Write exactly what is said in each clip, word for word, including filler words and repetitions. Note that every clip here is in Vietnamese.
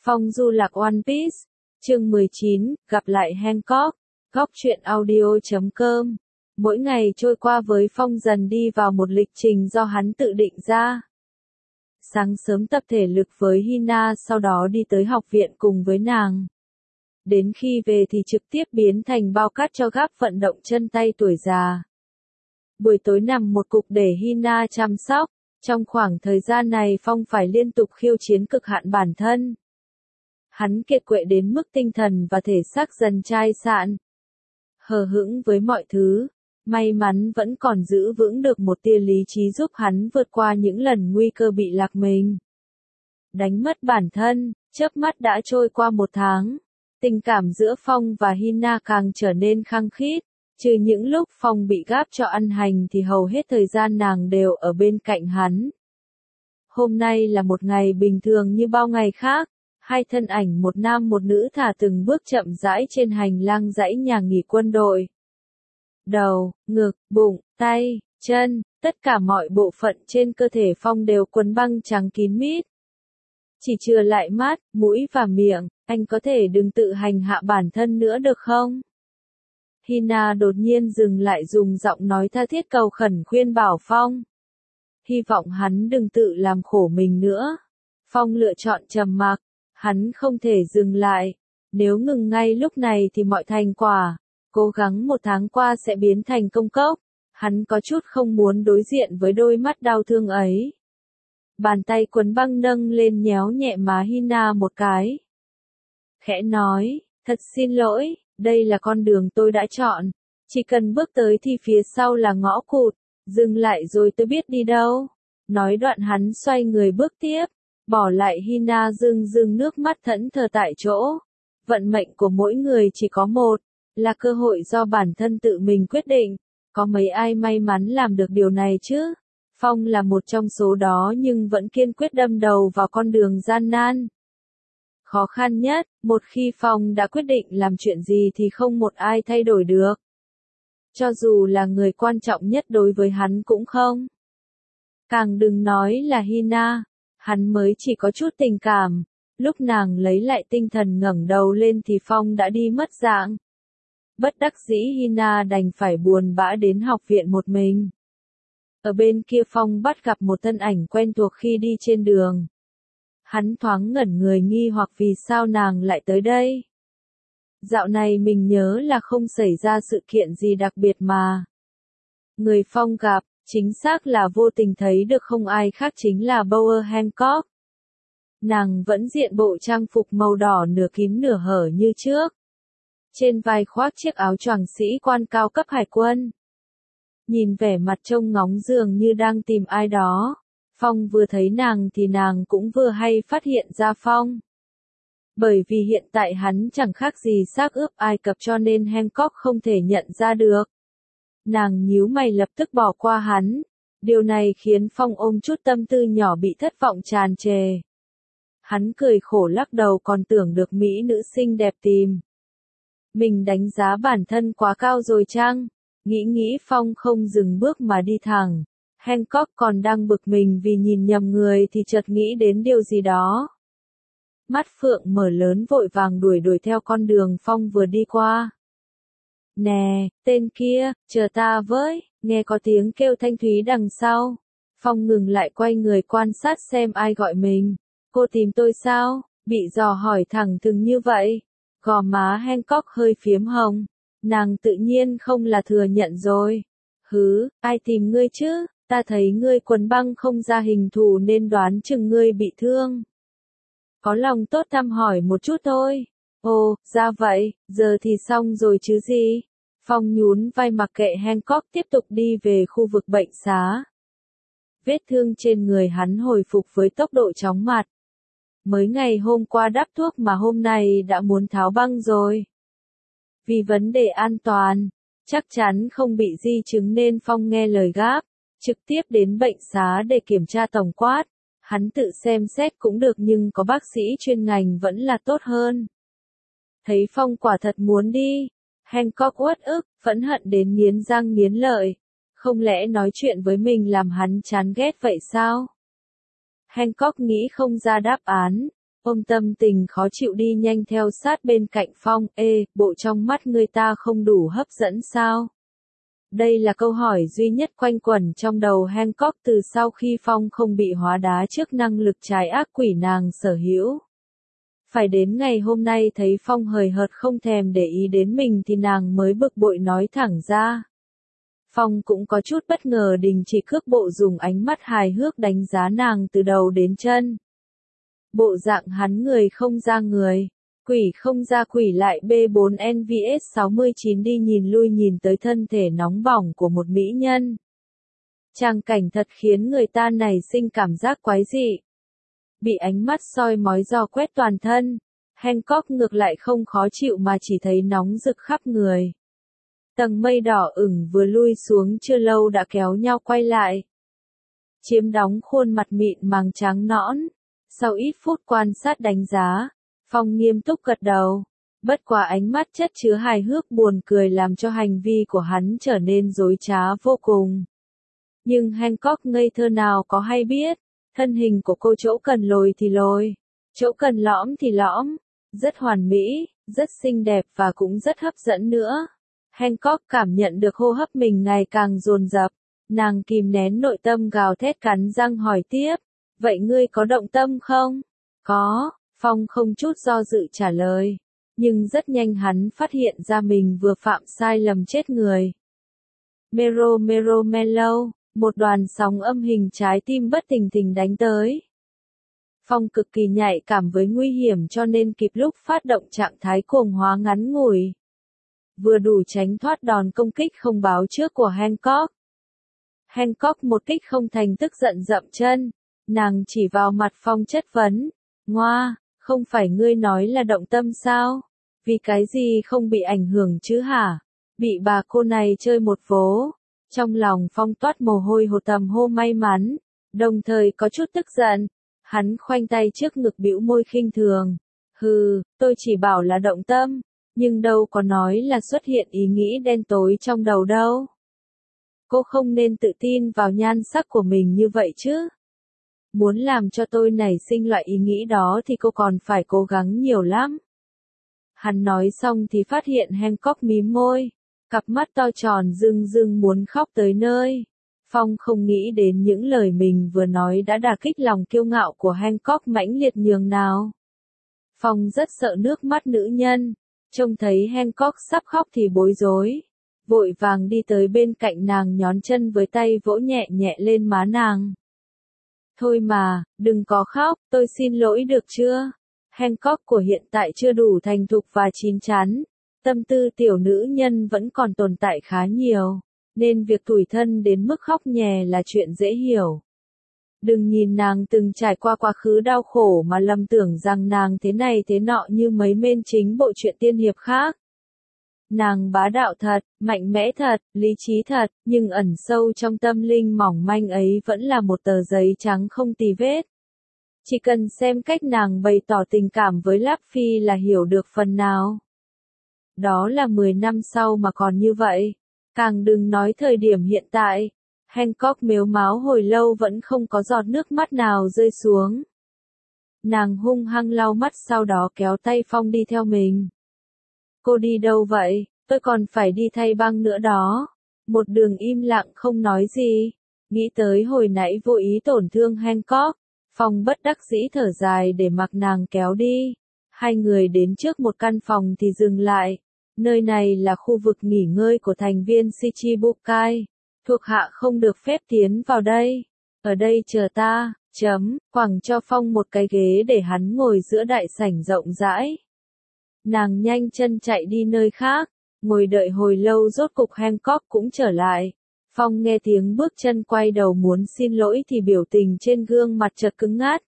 Phong du lạc One Piece, chương mười chín, gặp lại Hancock, góc truyện audio chấm com. Mỗi ngày trôi qua với Phong dần đi vào một lịch trình do hắn tự định ra. Sáng sớm tập thể lực với Hina, sau đó đi tới học viện cùng với nàng. Đến khi về thì trực tiếp biến thành bao cát cho gáp vận động chân tay tuổi già. Buổi tối nằm một cục để Hina chăm sóc. Trong khoảng thời gian này Phong phải liên tục khiêu chiến cực hạn bản thân. Hắn kiệt quệ đến mức tinh thần và thể xác dần chai sạn. Hờ hững với mọi thứ, may mắn vẫn còn giữ vững được một tia lý trí giúp hắn vượt qua những lần nguy cơ bị lạc mình. Đánh mất bản thân, chớp mắt đã trôi qua một tháng. Tình cảm giữa Phong và Hina càng trở nên khăng khít. Trừ những lúc Phong bị gáp cho ăn hành thì hầu hết thời gian nàng đều ở bên cạnh hắn. Hôm nay là một ngày bình thường như bao ngày khác. Hai thân ảnh một nam một nữ thả từng bước chậm rãi trên hành lang dãy nhà nghỉ quân đội. Đầu, ngực, bụng, tay, chân, tất cả mọi bộ phận trên cơ thể Phong đều quấn băng trắng kín mít. Chỉ chừa lại mắt, mũi và miệng, anh có thể đừng tự hành hạ bản thân nữa được không? Hina đột nhiên dừng lại dùng giọng nói tha thiết cầu khẩn khuyên bảo Phong. Hy vọng hắn đừng tự làm khổ mình nữa. Phong lựa chọn trầm mặc. Hắn không thể dừng lại. Nếu ngừng ngay lúc này thì mọi thành quả, cố gắng một tháng qua sẽ biến thành công cốc. Hắn có chút không muốn đối diện với đôi mắt đau thương ấy. Bàn tay quấn băng nâng lên nhéo nhẹ má Hina một cái. Khẽ nói, thật xin lỗi, đây là con đường tôi đã chọn. Chỉ cần bước tới thì phía sau là ngõ cụt. Dừng lại rồi tôi biết đi đâu. Nói đoạn hắn xoay người bước tiếp. Bỏ lại Hina rưng rưng nước mắt thẫn thờ tại chỗ. Vận mệnh của mỗi người chỉ có một, là cơ hội do bản thân tự mình quyết định. Có mấy ai may mắn làm được điều này chứ? Phong là một trong số đó nhưng vẫn kiên quyết đâm đầu vào con đường gian nan. Khó khăn nhất, một khi Phong đã quyết định làm chuyện gì thì không một ai thay đổi được. Cho dù là người quan trọng nhất đối với hắn cũng không. Càng đừng nói là Hina. Hắn mới chỉ có chút tình cảm, lúc nàng lấy lại tinh thần ngẩng đầu lên thì Phong đã đi mất dạng. Bất đắc dĩ Hina đành phải buồn bã đến học viện một mình. Ở bên kia Phong bắt gặp một thân ảnh quen thuộc khi đi trên đường. Hắn thoáng ngẩn người nghi hoặc vì sao nàng lại tới đây. Dạo này mình nhớ là không xảy ra sự kiện gì đặc biệt mà. Người Phong gặp, chính xác là vô tình thấy được không ai khác chính là Bower Hancock. Nàng vẫn diện bộ trang phục màu đỏ nửa kín nửa hở như trước. Trên vai khoác chiếc áo choàng sĩ quan cao cấp hải quân. Nhìn vẻ mặt trông ngóng dường như đang tìm ai đó. Phong vừa thấy nàng thì nàng cũng vừa hay phát hiện ra Phong. Bởi vì hiện tại hắn chẳng khác gì xác ướp Ai Cập cho nên Hancock không thể nhận ra được. Nàng nhíu mày lập tức bỏ qua hắn. Điều này khiến Phong ôm chút tâm tư nhỏ bị thất vọng tràn trề. Hắn cười khổ lắc đầu còn tưởng được mỹ nữ xinh đẹp tìm. Mình đánh giá bản thân quá cao rồi chăng? Nghĩ nghĩ Phong không dừng bước mà đi thẳng. Hancock còn đang bực mình vì nhìn nhầm người thì chợt nghĩ đến điều gì đó. Mắt phượng mở lớn vội vàng đuổi đuổi theo con đường Phong vừa đi qua. Nè, tên kia, chờ ta với, nghe có tiếng kêu thanh thúy đằng sau. Phong ngừng lại quay người quan sát xem ai gọi mình. Cô tìm tôi sao? Bị dò hỏi thẳng thừng như vậy. Gò má Hancock hơi phiếm hồng. Nàng tự nhiên không là thừa nhận rồi. Hứ, ai tìm ngươi chứ? Ta thấy ngươi quần băng không ra hình thù nên đoán chừng ngươi bị thương. Có lòng tốt thăm hỏi một chút thôi. Ồ, ra vậy, giờ thì xong rồi chứ gì? Phong nhún vai mặc kệ Hancock tiếp tục đi về khu vực bệnh xá. Vết thương trên người hắn hồi phục với tốc độ chóng mặt. Mới ngày hôm qua đắp thuốc mà hôm nay đã muốn tháo băng rồi. Vì vấn đề an toàn, chắc chắn không bị di chứng nên Phong nghe lời gáp, trực tiếp đến bệnh xá để kiểm tra tổng quát. Hắn tự xem xét cũng được nhưng có bác sĩ chuyên ngành vẫn là tốt hơn. Thấy Phong quả thật muốn đi. Hancock uất ức, phẫn hận đến nghiến răng nghiến lợi. Không lẽ nói chuyện với mình làm hắn chán ghét vậy sao? Hancock nghĩ không ra đáp án. Ôm tâm tình khó chịu đi nhanh theo sát bên cạnh Phong. Ê, bộ trong mắt người ta không đủ hấp dẫn sao? Đây là câu hỏi duy nhất quanh quẩn trong đầu Hancock từ sau khi Phong không bị hóa đá trước năng lực trái ác quỷ nàng sở hữu. Phải đến ngày hôm nay thấy Phong hời hợt không thèm để ý đến mình thì nàng mới bực bội nói thẳng ra. Phong cũng có chút bất ngờ đình chỉ cước bộ dùng ánh mắt hài hước đánh giá nàng từ đầu đến chân. Bộ dạng hắn người không ra người, quỷ không ra quỷ lại B bốn N V S sáu mươi chín đi nhìn lui nhìn tới thân thể nóng bỏng của một mỹ nhân. Tràng cảnh thật khiến người ta nảy sinh cảm giác quái dị. Bị ánh mắt soi mói dò quét toàn thân, Hancock ngược lại không khó chịu mà chỉ thấy nóng rực khắp người. Tầng mây đỏ ửng vừa lui xuống chưa lâu đã kéo nhau quay lại. Chiếm đóng khuôn mặt mịn màng trắng nõn. Sau ít phút quan sát đánh giá, Phong nghiêm túc gật đầu. Bất quá ánh mắt chất chứa hài hước buồn cười làm cho hành vi của hắn trở nên dối trá vô cùng. Nhưng Hancock ngây thơ nào có hay biết, thân hình của cô chỗ cần lồi thì lồi, chỗ cần lõm thì lõm, rất hoàn mỹ, rất xinh đẹp và cũng rất hấp dẫn nữa. Hancock cảm nhận được hô hấp mình ngày càng dồn dập, nàng kìm nén nội tâm gào thét cắn răng hỏi tiếp, vậy ngươi có động tâm không? Có, Phong không chút do dự trả lời, nhưng rất nhanh hắn phát hiện ra mình vừa phạm sai lầm chết người. Mero mero melo, một đoàn sóng âm hình trái tim bất thình lình đánh tới. Phong cực kỳ nhạy cảm với nguy hiểm cho nên kịp lúc phát động trạng thái cuồng hóa ngắn ngủi. Vừa đủ tránh thoát đòn công kích không báo trước của Hancock. Hancock một kích không thành tức giận dậm chân, nàng chỉ vào mặt Phong chất vấn, ngoa, không phải ngươi nói là động tâm sao? Vì cái gì không bị ảnh hưởng chứ hả? Bị bà cô này chơi một vố. Trong lòng Phong toát mồ hôi hồ tầm hô may mắn, đồng thời có chút tức giận. Hắn khoanh tay trước ngực bĩu môi khinh thường. Hừ, tôi chỉ bảo là động tâm, nhưng đâu có nói là xuất hiện ý nghĩ đen tối trong đầu đâu. Cô không nên tự tin vào nhan sắc của mình như vậy chứ. Muốn làm cho tôi nảy sinh loại ý nghĩ đó thì cô còn phải cố gắng nhiều lắm. Hắn nói xong thì phát hiện Hancock mím môi, cặp mắt to tròn rưng rưng muốn khóc tới nơi. Phong không nghĩ đến những lời mình vừa nói đã đả kích lòng kiêu ngạo của Hancock mãnh liệt nhường nào. Phong rất sợ nước mắt nữ nhân, trông thấy Hancock sắp khóc thì bối rối, vội vàng đi tới bên cạnh nàng nhón chân với tay vỗ nhẹ nhẹ lên má nàng. Thôi mà, đừng có khóc, tôi xin lỗi được chưa? Hancock của hiện tại chưa đủ thành thục và chín chắn, tâm tư tiểu nữ nhân vẫn còn tồn tại khá nhiều, nên việc tủi thân đến mức khóc nhè là chuyện dễ hiểu. Đừng nhìn nàng từng trải qua quá khứ đau khổ mà lầm tưởng rằng nàng thế này thế nọ như mấy mên chính bộ truyện tiên hiệp khác. Nàng bá đạo thật, mạnh mẽ thật, lý trí thật, nhưng ẩn sâu trong tâm linh mỏng manh ấy vẫn là một tờ giấy trắng không tì vết. Chỉ cần xem cách nàng bày tỏ tình cảm với Láp Phi là hiểu được phần nào. Đó là mười năm sau mà còn như vậy. Càng đừng nói thời điểm hiện tại. Hancock mếu máo hồi lâu vẫn không có giọt nước mắt nào rơi xuống. Nàng hung hăng lau mắt sau đó kéo tay Phong đi theo mình. Cô đi đâu vậy? Tôi còn phải đi thay băng nữa đó. Một đường im lặng không nói gì. Nghĩ tới hồi nãy vô ý tổn thương Hancock. Phong bất đắc dĩ thở dài để mặc nàng kéo đi. Hai người đến trước một căn phòng thì dừng lại. Nơi này là khu vực nghỉ ngơi của thành viên Shichibukai. Thuộc hạ không được phép tiến vào đây. Ở đây chờ ta, chấm, quẳng cho Phong một cái ghế để hắn ngồi giữa đại sảnh rộng rãi. Nàng nhanh chân chạy đi nơi khác, ngồi đợi hồi lâu rốt cục Hancock cũng trở lại. Phong nghe tiếng bước chân quay đầu muốn xin lỗi thì biểu tình trên gương mặt chợt cứng ngắt.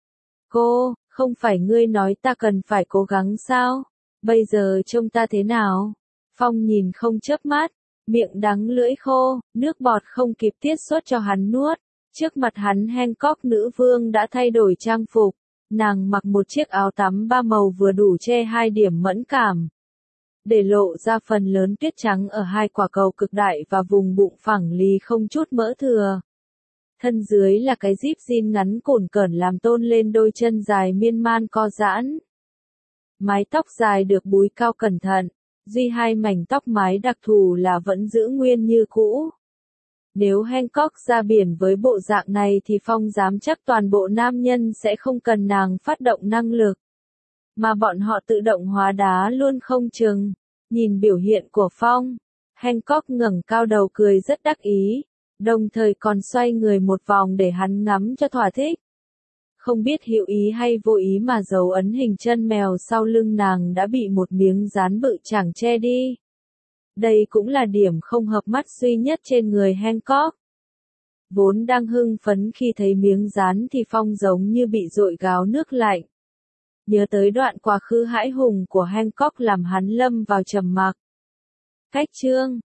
Cô, không phải ngươi nói ta cần phải cố gắng sao? Bây giờ trông ta thế nào? Phong nhìn không chớp mắt, miệng đắng lưỡi khô, nước bọt không kịp tiết xuất cho hắn nuốt. Trước mặt hắn Hancock nữ vương đã thay đổi trang phục. Nàng mặc một chiếc áo tắm ba màu vừa đủ che hai điểm mẫn cảm. Để lộ ra phần lớn tuyết trắng ở hai quả cầu cực đại và vùng bụng phẳng lì không chút mỡ thừa. Thân dưới là cái zip jean ngắn cồn cởn làm tôn lên đôi chân dài miên man co giãn. Mái tóc dài được búi cao cẩn thận, duy hai mảnh tóc mái đặc thù là vẫn giữ nguyên như cũ. Nếu Hancock ra biển với bộ dạng này thì Phong dám chắc toàn bộ nam nhân sẽ không cần nàng phát động năng lực, mà bọn họ tự động hóa đá luôn không chừng. Nhìn biểu hiện của Phong, Hancock ngẩng cao đầu cười rất đắc ý, đồng thời còn xoay người một vòng để hắn ngắm cho thỏa thích. Không biết hữu ý hay vô ý mà dấu ấn hình chân mèo sau lưng nàng đã bị một miếng dán bự chảng che đi. Đây cũng là điểm không hợp mắt duy nhất trên người Hancock. Vốn đang hưng phấn khi thấy miếng dán thì Phong giống như bị dội gáo nước lạnh. Nhớ tới đoạn quá khứ hãi hùng của Hancock làm hắn lâm vào trầm mặc. Cách chương